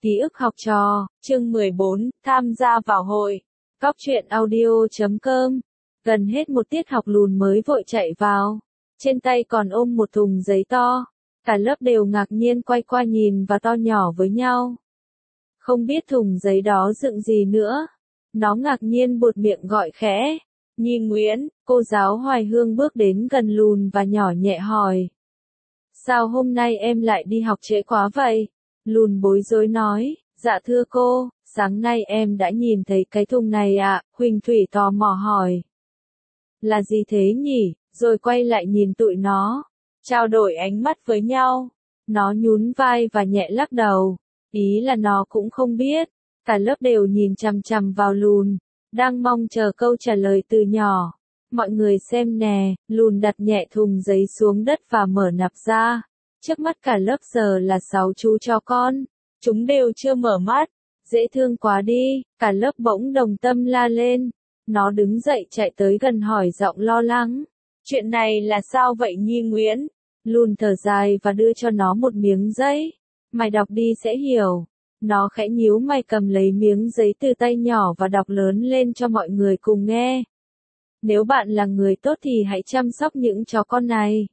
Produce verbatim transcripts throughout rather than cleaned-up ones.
Ký ức học trò, chương mười bốn, tham gia vào hội. Góc truyện audio chấm com. Gần hết một tiết học Lùn mới vội chạy vào. Trên tay còn ôm một thùng giấy to. Cả lớp đều ngạc nhiên quay qua nhìn và to nhỏ với nhau. Không biết thùng giấy đó dựng gì nữa. Nó ngạc nhiên buột miệng gọi khẽ. Nhi Nguyễn, cô giáo Hoài Hương bước đến gần Lùn và nhỏ nhẹ hỏi. Sao hôm nay em lại đi học trễ quá vậy? Lùn bối rối nói, dạ thưa cô, sáng nay em đã nhìn thấy cái thùng này ạ, à? Huỳnh Thủy tò mò hỏi. Là gì thế nhỉ? Rồi quay lại nhìn tụi nó, trao đổi ánh mắt với nhau. Nó nhún vai và nhẹ lắc đầu, ý là nó cũng không biết. Cả lớp đều nhìn chằm chằm vào Lùn, đang mong chờ câu trả lời từ nhỏ. Mọi người xem nè, Lùn đặt nhẹ thùng giấy xuống đất và mở nắp ra. Trước mắt cả lớp giờ là sáu chú chó con. Chúng đều chưa mở mắt. Dễ thương quá đi, cả lớp bỗng đồng tâm la lên. Nó đứng dậy chạy tới gần hỏi giọng lo lắng. Chuyện này là sao vậy Nhi Nguyễn? Lùn thở dài và đưa cho nó một miếng giấy. Mày đọc đi sẽ hiểu. Nó khẽ nhíu mày cầm lấy miếng giấy từ tay nhỏ và đọc lớn lên cho mọi người cùng nghe. Nếu bạn là người tốt thì hãy chăm sóc những chó con này.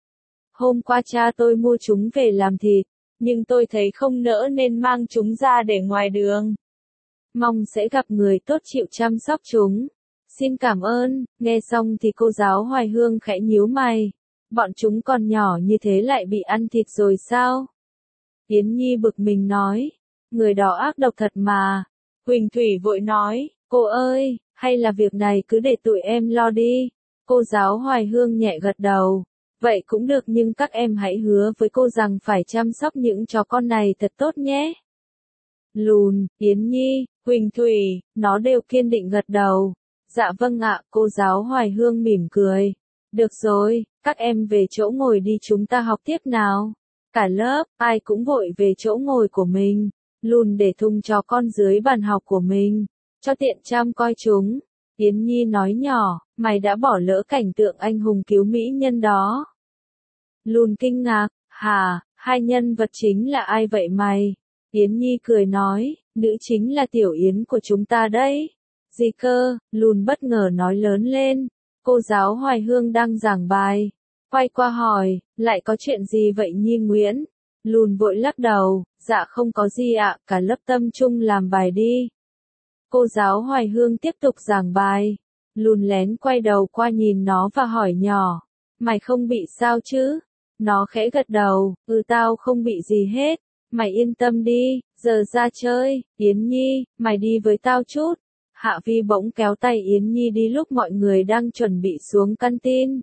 Hôm qua cha tôi mua chúng về làm thịt, nhưng tôi thấy không nỡ nên mang chúng ra để ngoài đường. Mong sẽ gặp người tốt chịu chăm sóc chúng. Xin cảm ơn. Nghe xong thì cô giáo Hoài Hương khẽ nhíu mày. Bọn chúng còn nhỏ như thế lại bị ăn thịt rồi sao? Yến Nhi bực mình nói. Người đó ác độc thật mà. Huỳnh Thủy vội nói, cô ơi, hay là việc này cứ để tụi em lo đi. Cô giáo Hoài Hương nhẹ gật đầu. Vậy cũng được nhưng các em hãy hứa với cô rằng phải chăm sóc những chó con này thật tốt nhé. Lùn, Yến Nhi, Huỳnh Thủy, nó đều kiên định gật đầu. Dạ vâng ạ, cô giáo Hoài Hương mỉm cười. Được rồi, các em về chỗ ngồi đi chúng ta học tiếp nào. Cả lớp, ai cũng vội về chỗ ngồi của mình. Lùn để thùng chó con dưới bàn học của mình, cho tiện chăm coi chúng. Yến Nhi nói nhỏ, mày đã bỏ lỡ cảnh tượng anh hùng cứu mỹ nhân đó. Lùn kinh ngạc, hả, hai nhân vật chính là ai vậy mày? Yến Nhi cười nói, nữ chính là Tiểu Yến của chúng ta đấy. Gì cơ? Lùn bất ngờ nói lớn lên. Cô giáo Hoài Hương đang giảng bài. Quay qua hỏi, lại có chuyện gì vậy Nhi Nguyễn? Lùn vội lắc đầu, dạ không có gì ạ, cả lớp tâm trung làm bài đi. Cô giáo Hoài Hương tiếp tục giảng bài. Lùn lén quay đầu qua nhìn nó và hỏi nhỏ. Mày không bị sao chứ? Nó khẽ gật đầu, ừ tao không bị gì hết. Mày yên tâm đi, giờ ra chơi. Yến Nhi, mày đi với tao chút. Hạ Vi bỗng kéo tay Yến Nhi đi lúc mọi người đang chuẩn bị xuống canteen.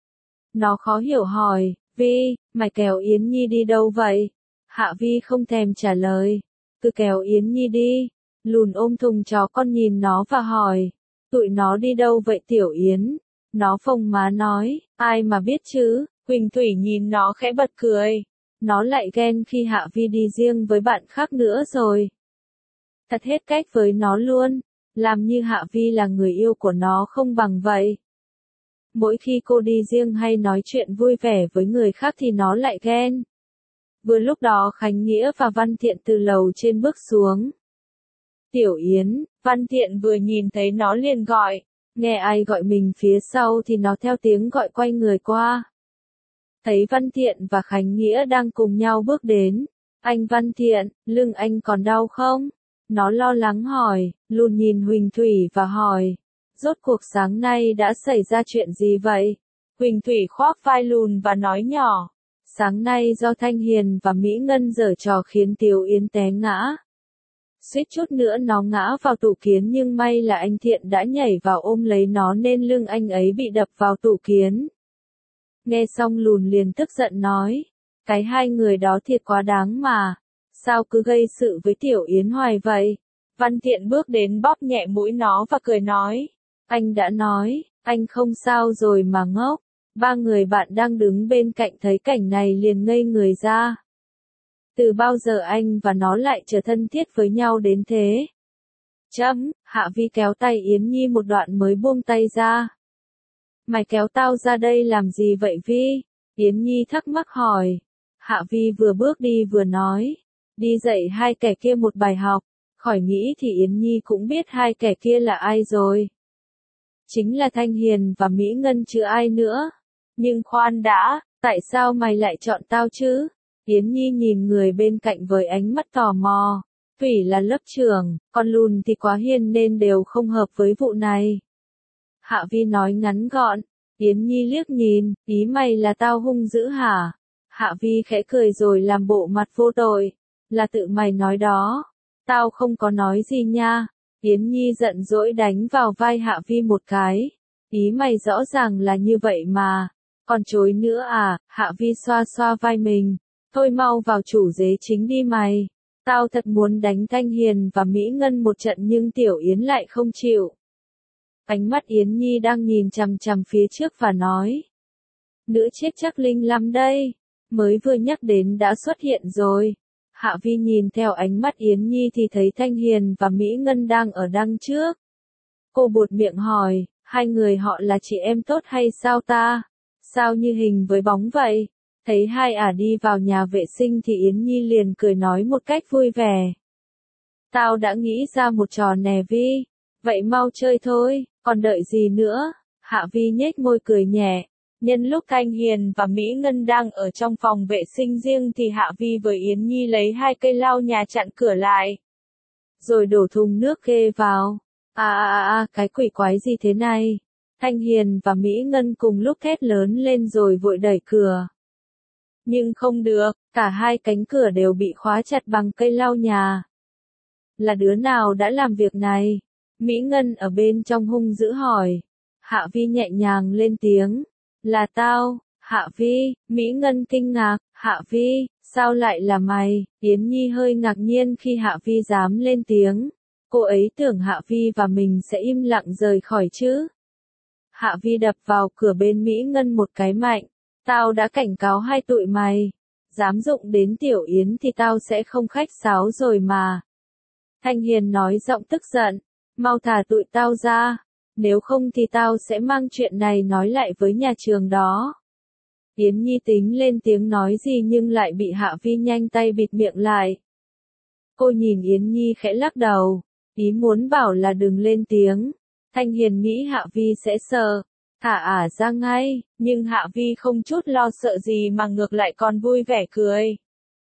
Nó khó hiểu hỏi, Vi, mày kéo Yến Nhi đi đâu vậy? Hạ Vi không thèm trả lời. Cứ kéo Yến Nhi đi. Lùn ôm thùng chó con nhìn nó và hỏi. Tụi nó đi đâu vậy Tiểu Yến? Nó phồng má nói, ai mà biết chứ? Huỳnh Thủy nhìn nó khẽ bật cười. Nó lại ghen khi Hạ Vi đi riêng với bạn khác nữa rồi. Thật hết cách với nó luôn. Làm như Hạ Vi là người yêu của nó không bằng vậy. Mỗi khi cô đi riêng hay nói chuyện vui vẻ với người khác thì nó lại ghen. Vừa lúc đó Khánh Nghĩa và Văn Thiện từ lầu trên bước xuống. Tiểu Yến, Văn Thiện vừa nhìn thấy nó liền gọi. Nghe ai gọi mình phía sau thì nó theo tiếng gọi quay người qua. Thấy Văn Thiện và Khánh Nghĩa đang cùng nhau bước đến. Anh Văn Thiện, lưng anh còn đau không? Nó lo lắng hỏi. Lùn nhìn Huỳnh Thủy và hỏi. Rốt cuộc sáng nay đã xảy ra chuyện gì vậy? Huỳnh Thủy khoác vai Lùn và nói nhỏ. Sáng nay do Thanh Hiền và Mỹ Ngân giở trò khiến Tiểu Yến té ngã. Suýt chút nữa nó ngã vào tủ kiến nhưng may là anh Thiện đã nhảy vào ôm lấy nó nên lưng anh ấy bị đập vào tủ kiến. Nghe xong Lùn liền tức giận nói. Cái hai người đó thiệt quá đáng mà. Sao cứ gây sự với Tiểu Yến hoài vậy? Văn Thiện bước đến bóp nhẹ mũi nó và cười nói. Anh đã nói, anh không sao rồi mà ngốc. Ba người bạn đang đứng bên cạnh thấy cảnh này liền ngây người ra. Từ bao giờ anh và nó lại trở thân thiết với nhau đến thế? Chấm, Hạ Vi kéo tay Yến Nhi một đoạn mới buông tay ra. Mày kéo tao ra đây làm gì vậy Vi? Yến Nhi thắc mắc hỏi. Hạ Vi vừa bước đi vừa nói. đi dạy hai kẻ kia một bài học, khỏi nghĩ thì Yến Nhi cũng biết hai kẻ kia là ai rồi. Chính là Thanh Hiền và Mỹ Ngân chứ ai nữa. Nhưng khoan đã, tại sao mày lại chọn tao chứ? Yến Nhi nhìn người bên cạnh với ánh mắt tò mò. Thủy là lớp trưởng, còn Lùn thì quá hiền nên đều không hợp với vụ này. Hạ Vi nói ngắn gọn. Yến Nhi liếc nhìn, ý mày là tao hung dữ hả? Hạ Vi khẽ cười rồi làm bộ mặt vô tội. Là tự mày nói đó. Tao không có nói gì nha. Yến Nhi giận dỗi đánh vào vai Hạ Vi một cái. Ý mày rõ ràng là như vậy mà. Còn chối nữa à? Hạ Vi xoa xoa vai mình. Thôi mau vào chủ dế chính đi mày. Tao thật muốn đánh Thanh Hiền và Mỹ Ngân một trận nhưng Tiểu Yến lại không chịu. Ánh mắt Yến Nhi đang nhìn chằm chằm phía trước và nói. Nữ chết chắc linh lắm đây. Mới vừa nhắc đến đã xuất hiện rồi. Hạ Vi nhìn theo ánh mắt Yến Nhi thì thấy Thanh Hiền và Mỹ Ngân đang ở đằng trước. Cô buột miệng hỏi, hai người họ là chị em tốt hay sao ta? Sao như hình với bóng vậy? Thấy hai ả đi vào nhà vệ sinh thì Yến Nhi liền cười nói một cách vui vẻ. Tao đã nghĩ ra một trò nè Vi. Vậy mau chơi thôi, còn đợi gì nữa? Hạ Vi nhếch môi cười nhẹ. Nhân lúc Thanh Hiền và Mỹ Ngân đang ở trong phòng vệ sinh riêng thì Hạ Vi với Yến Nhi lấy hai cây lau nhà chặn cửa lại. Rồi đổ thùng nước kê vào. À à à à, cái quỷ quái gì thế này? Thanh Hiền và Mỹ Ngân cùng lúc thét lớn lên rồi vội đẩy cửa. Nhưng không được, cả hai cánh cửa đều bị khóa chặt bằng cây lau nhà. Là đứa nào đã làm việc này? Mỹ Ngân ở bên trong hung dữ hỏi. Hạ Vi nhẹ nhàng lên tiếng. Là tao, Hạ Vi. Mỹ Ngân kinh ngạc. Hạ Vi, sao lại là mày? Yến Nhi hơi ngạc nhiên khi Hạ Vi dám lên tiếng. Cô ấy tưởng Hạ Vi và mình sẽ im lặng rời khỏi chứ. Hạ Vi đập vào cửa bên Mỹ Ngân một cái mạnh. Tao đã cảnh cáo hai tụi mày. Dám dụng đến Tiểu Yến thì tao sẽ không khách sáo rồi mà. Thanh Hiền nói giọng tức giận. Mau thả tụi tao ra. Nếu không thì tao sẽ mang chuyện này nói lại với nhà trường đó. Yến Nhi tính lên tiếng nói gì nhưng lại bị Hạ Vi nhanh tay bịt miệng lại. Cô nhìn Yến Nhi khẽ lắc đầu. Ý muốn bảo là đừng lên tiếng. Thanh Hiền nghĩ Hạ Vi sẽ sợ. Thả ả ra ngay, nhưng Hạ Vi không chút lo sợ gì mà ngược lại còn vui vẻ cười.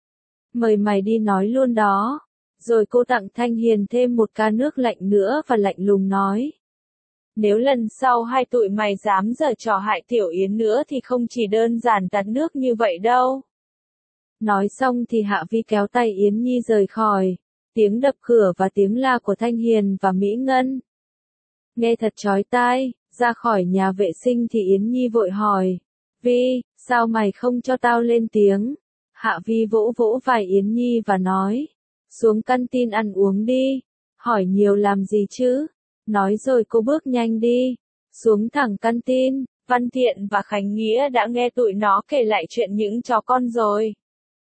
Mời mày đi nói luôn đó. Rồi cô tặng Thanh Hiền thêm một ca nước lạnh nữa và lạnh lùng nói. Nếu lần sau hai tụi mày dám giở trò hại Tiểu Yến nữa thì không chỉ đơn giản tạt nước như vậy đâu. Nói xong thì Hạ Vi kéo tay Yến Nhi rời khỏi. Tiếng đập cửa và tiếng la của Thanh Hiền và Mỹ Ngân. Nghe thật chói tai. Ra khỏi nhà vệ sinh thì Yến Nhi vội hỏi. Vi, sao mày không cho tao lên tiếng? Hạ Vi vỗ vỗ vai Yến Nhi và nói. Xuống căn tin ăn uống đi. Hỏi nhiều làm gì chứ? Nói rồi cô bước nhanh đi. Xuống thẳng căn tin. Văn Thiện và Khánh Nghĩa đã nghe tụi nó kể lại chuyện những chó con rồi.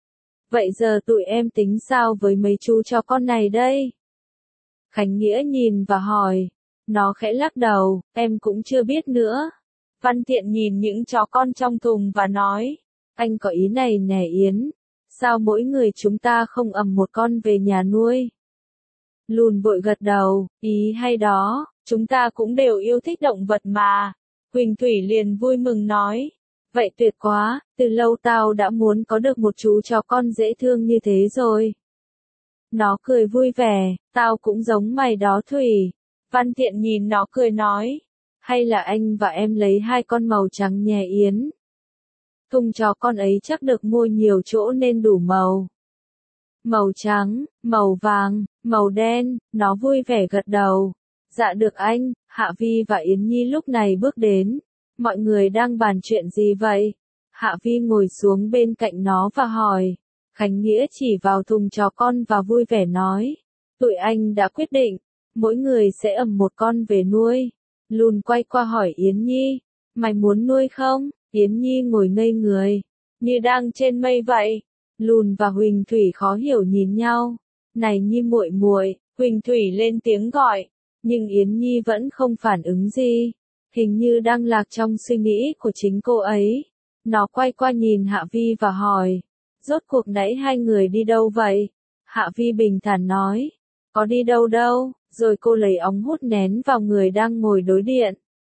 Vậy giờ tụi em tính sao với mấy chú chó con này đây? Khánh Nghĩa nhìn và hỏi. Nó khẽ lắc đầu, em cũng chưa biết nữa. Văn Thiện nhìn những chó con trong thùng và nói. Anh có ý này nè Yến. Sao mỗi người chúng ta không ầm một con về nhà nuôi? Lùn vội gật đầu, ý hay đó, chúng ta cũng đều yêu thích động vật mà. Huỳnh Thủy liền vui mừng nói. Vậy tuyệt quá, từ lâu tao đã muốn có được một chú chó con dễ thương như thế rồi. Nó cười vui vẻ, tao cũng giống mày đó Thủy. Văn Thiện nhìn nó cười nói. Hay là anh và em lấy hai con màu trắng nhè Yến. Thùng chó con ấy chắc được mua nhiều chỗ nên đủ màu. Màu trắng, màu vàng, màu đen, nó vui vẻ gật đầu. Dạ được anh. Hạ Vi và Yến Nhi lúc này bước đến. Mọi người đang bàn chuyện gì vậy? Hạ Vi ngồi xuống bên cạnh nó và hỏi. Khánh Nghĩa chỉ vào thùng chó con và vui vẻ nói. Tụi anh đã quyết định. Mỗi người sẽ ầm một con về nuôi. Lùn quay qua hỏi Yến Nhi. Mày muốn nuôi không? Yến Nhi ngồi ngây người. Như đang trên mây vậy. Lùn và Huỳnh Thủy khó hiểu nhìn nhau. Này Nhi muội muội, Huỳnh Thủy lên tiếng gọi. Nhưng Yến Nhi vẫn không phản ứng gì. Hình như đang lạc trong suy nghĩ của chính cô ấy. Nó quay qua nhìn Hạ Vi và hỏi. Rốt cuộc nãy hai người đi đâu vậy? Hạ Vi bình thản nói. Có đi đâu đâu, rồi cô lấy ống hút nén vào người đang ngồi đối điện.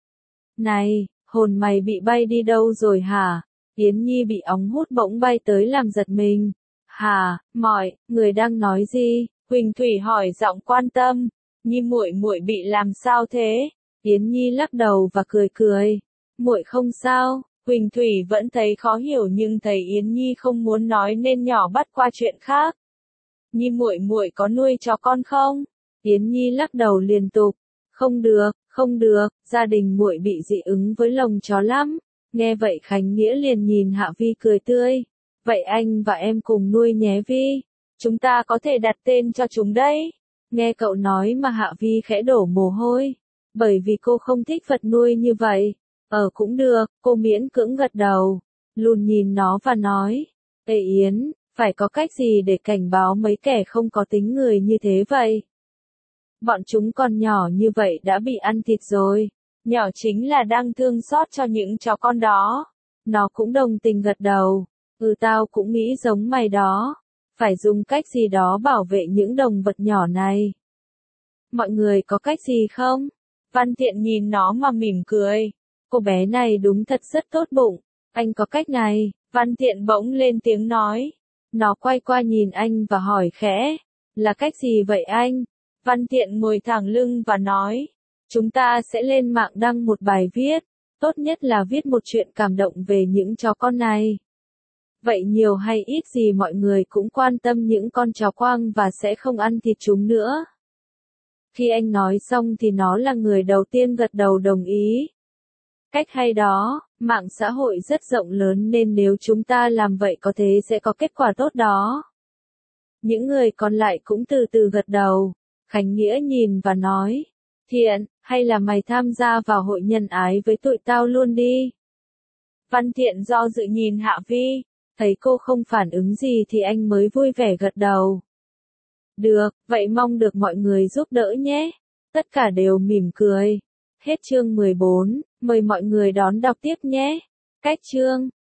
Này, hồn mày bị bay đi đâu rồi hả? Yến Nhi bị ống hút bỗng bay tới làm giật mình. Hả, mọi, người đang nói gì? Huỳnh Thủy hỏi giọng quan tâm. Nhi muội muội bị làm sao thế? Yến Nhi lắc đầu và cười cười. Muội không sao. Huỳnh Thủy vẫn thấy khó hiểu nhưng thấy Yến Nhi không muốn nói nên nhỏ bắt qua chuyện khác. Nhi muội muội có nuôi chó con không? Yến Nhi lắc đầu liên tục. Không được, không được, gia đình muội bị dị ứng với lồng chó lắm. Nghe vậy Khánh Nghĩa liền nhìn Hạ Vi cười tươi. Vậy anh và em cùng nuôi nhé Vi. Chúng ta có thể đặt tên cho chúng đấy. Nghe cậu nói mà Hạ Vi khẽ đổ mồ hôi. Bởi vì cô không thích vật nuôi như vậy. Ờ cũng được, cô miễn cưỡng gật đầu. Lùn nhìn nó và nói. Ê Yến, phải có cách gì để cảnh báo mấy kẻ không có tính người như thế vậy? Bọn chúng còn nhỏ như vậy đã bị ăn thịt rồi. Nhỏ chính là đang thương xót cho những chó con đó. Nó cũng đồng tình gật đầu. Ừ tao cũng nghĩ giống mày đó. Phải dùng cách gì đó bảo vệ những động vật nhỏ này. Mọi người có cách gì không? Văn Thiện nhìn nó mà mỉm cười. Cô bé này đúng thật rất tốt bụng. Anh có cách này. Văn Thiện bỗng lên tiếng nói. Nó quay qua nhìn anh và hỏi khẽ. Là cách gì vậy anh? Văn Thiện ngồi thẳng lưng và nói. Chúng ta sẽ lên mạng đăng một bài viết. Tốt nhất là viết một chuyện cảm động về những chó con này. Vậy nhiều hay ít gì mọi người cũng quan tâm những con chó quang và sẽ không ăn thịt chúng nữa. Khi anh nói xong thì nó là người đầu tiên gật đầu đồng ý. Cách hay đó, mạng xã hội rất rộng lớn nên nếu chúng ta làm vậy có thể sẽ có kết quả tốt đó. Những người còn lại cũng từ từ gật đầu. Khánh Nghĩa nhìn và nói. Thiện, hay là mày tham gia vào hội nhân ái với tụi tao luôn đi. Văn Thiện do dự nhìn Hạ Vi. Thấy cô không phản ứng gì thì anh mới vui vẻ gật đầu. Được, vậy mong được mọi người giúp đỡ nhé. Tất cả đều mỉm cười. Hết chương mười bốn, mời mọi người đón đọc tiếp nhé. Cách chương